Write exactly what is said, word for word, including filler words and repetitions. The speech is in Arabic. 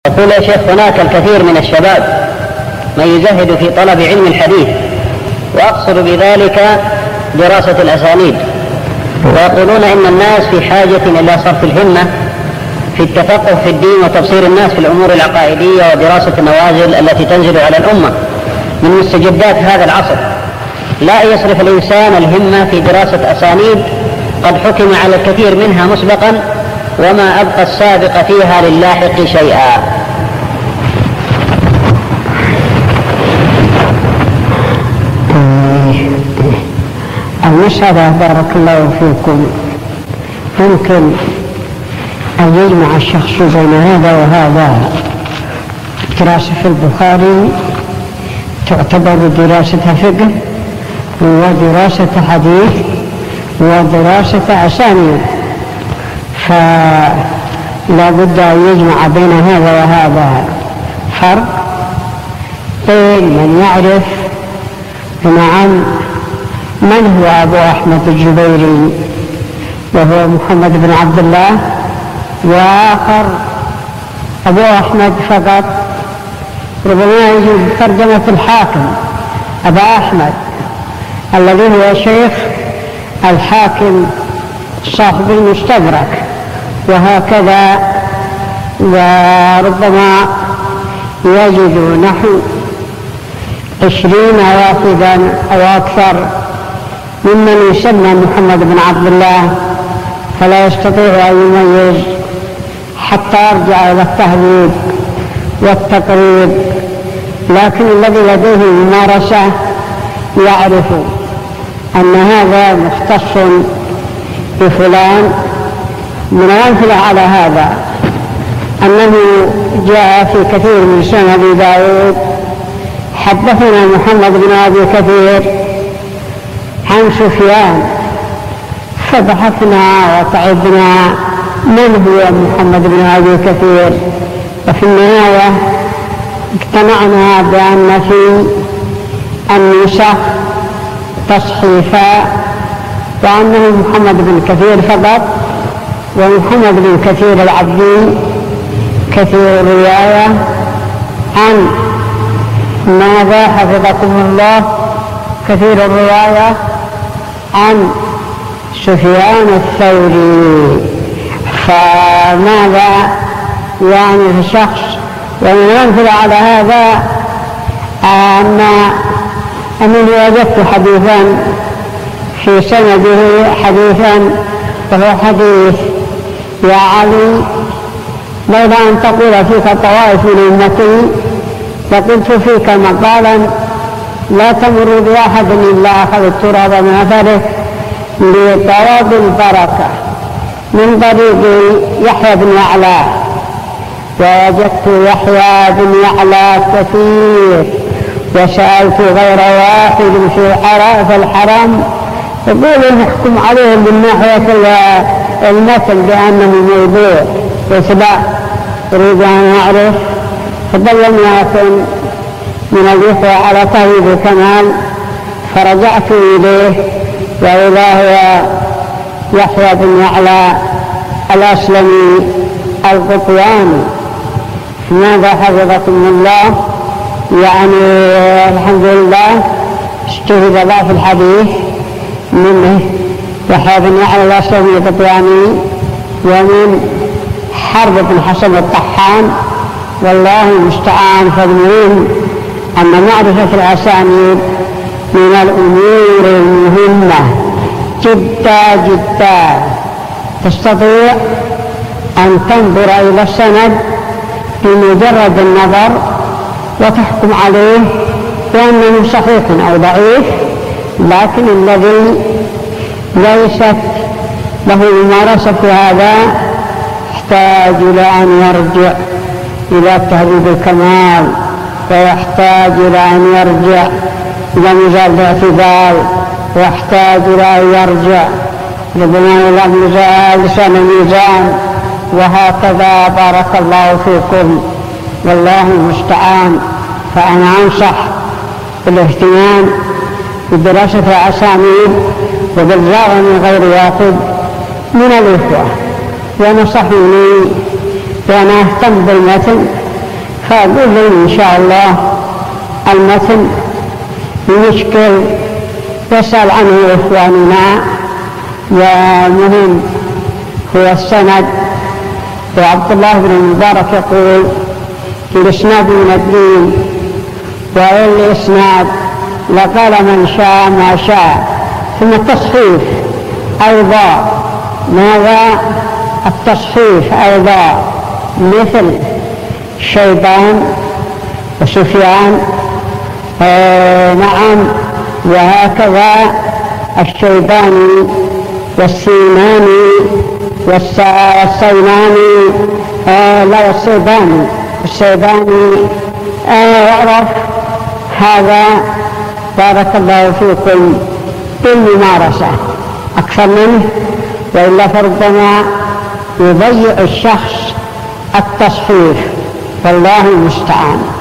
يقول يا شيخ هناك الكثير من الشباب من يزهد في طلب علم الحديث، وأقصد بذلك دراسة الأسانيد، ويقولون إن الناس في حاجة إلى صرف الهمة في التفقه في الدين وتبصير الناس في الأمور العقائدية ودراسة النوازل التي تنزل على الأمة من مستجدات هذا العصر، لا يصرف الإنسان الهمة في دراسة أسانيد قد حكم على الكثير منها مسبقا، وما أبقى السابق فيها للاحق شيئا. المسألة بارك الله فيكم يمكن أن يجمع الشخص بين هذا وهذا. دراسة في البخاري تعتبر دراسة فقه ودراسة حديث ودراسة أسانيد، فلا بد أن يجمع بين هذا وهذا. فرق بين من يعرف نعم من هو أبو أحمد الجبيري وهو محمد بن عبد الله، وآخر أبو أحمد فقط، ربما يجب ترجمة الحاكم أبا أحمد الذي هو شيخ الحاكم صاحب المستدرك، وهكذا. وربما يجد نحو عشرين وافدا أو أكثر ممن يسمى محمد بن عبد الله، فلا يستطيع أن يميز حتى يرجع إلى التهذيب والتقريب، لكن الذي لديه ممارسة يعرف أن هذا مختص بفلان. من الأمثلة على هذا أنه جاء في كثير من سنن أبي داود: حدثنا محمد بن أبي كثير عن سفيان، فبحثنا وتعبنا من هو محمد بن أبي كثير، وفي النهاية اقتنعنا بأن في النسخ تصحيفا وأنه محمد بن كثير فقط، ومحمد بن كثير العبدي كثير الرواية عن ماذا حفظكم الله كثير الرواية عن سفيان الثوري. فماذا يعني الشخص؟ ومن الأمثلة على هذا أن أنني وجدت حديثا في سنده حديثا وهو حديث: يا علي لولا أن تقول فيك طوائف من أمتي لقلت فيك مقالا لا تمر بأحد إلا أخذ التراب من أثره لطلب البركة من طريق يحيى بن يعلى. ووجدت يحيى بن يعلى كثير، وسألت غير واحد في في الحرم يقول نحكم عليهم من ناحية المثل بأنه موضوع، بس لا أريد أن أعرف. فلم يكن من الإخوة على تهذيب الكمال، فرجعت إليه وإذا هو يحيى بن يعلى الأسلمي القطياني. ماذا حفظكم الله؟ يعني الحمد لله استهد ضعف الحديث من يحيى بن يعلى الأسلمي القطياني ومن حرب بن حسن الطحان، والله المستعان. فالمهم أن معرفة الأسانيد من الأمور المهمة جدا جدا. تستطيع أن تنظر إلى السند بمجرد النظر وتحكم عليه بأنه صحيح أو ضعيف، لكن الذي ليست له ممارسة هذا يحتاج إلى أن يرجع إلى تهذيب الكمال، ويحتاج إلى أن يرجع إلى ميزان الاعتدال، ويحتاج إلى أن يرجع ربما إلى ميزان لسان الميزان، وهكذا. بارك الله فيكم، والله المستعان. فأنا أنصح بالاهتمام بدراسة الأسانيد وبالرغم من غير واحد من الإخوة ونصحوني وأنا أهتم بالمتن فأقول لي إن شاء الله المتن مشكل يسأل عنه إخواننا، ومهم هو السند. وعبد الله بن المبارك يقول الإسناد من الدين، والإسناد لقال من شاء ما شاء. ثم التصحيف أيضا، ماذا التصحيف أيضا؟ مثل شيبان وسفيان، آه نعم، وهكذا الشيباني والسيناني والسيناني، آه لا والسيباني السيباني آه يعرف هذا. بارك الله فيكم بالممارسة أكثر منه، وإلا فربما يضيع الشخص التصحيح، والله المستعان.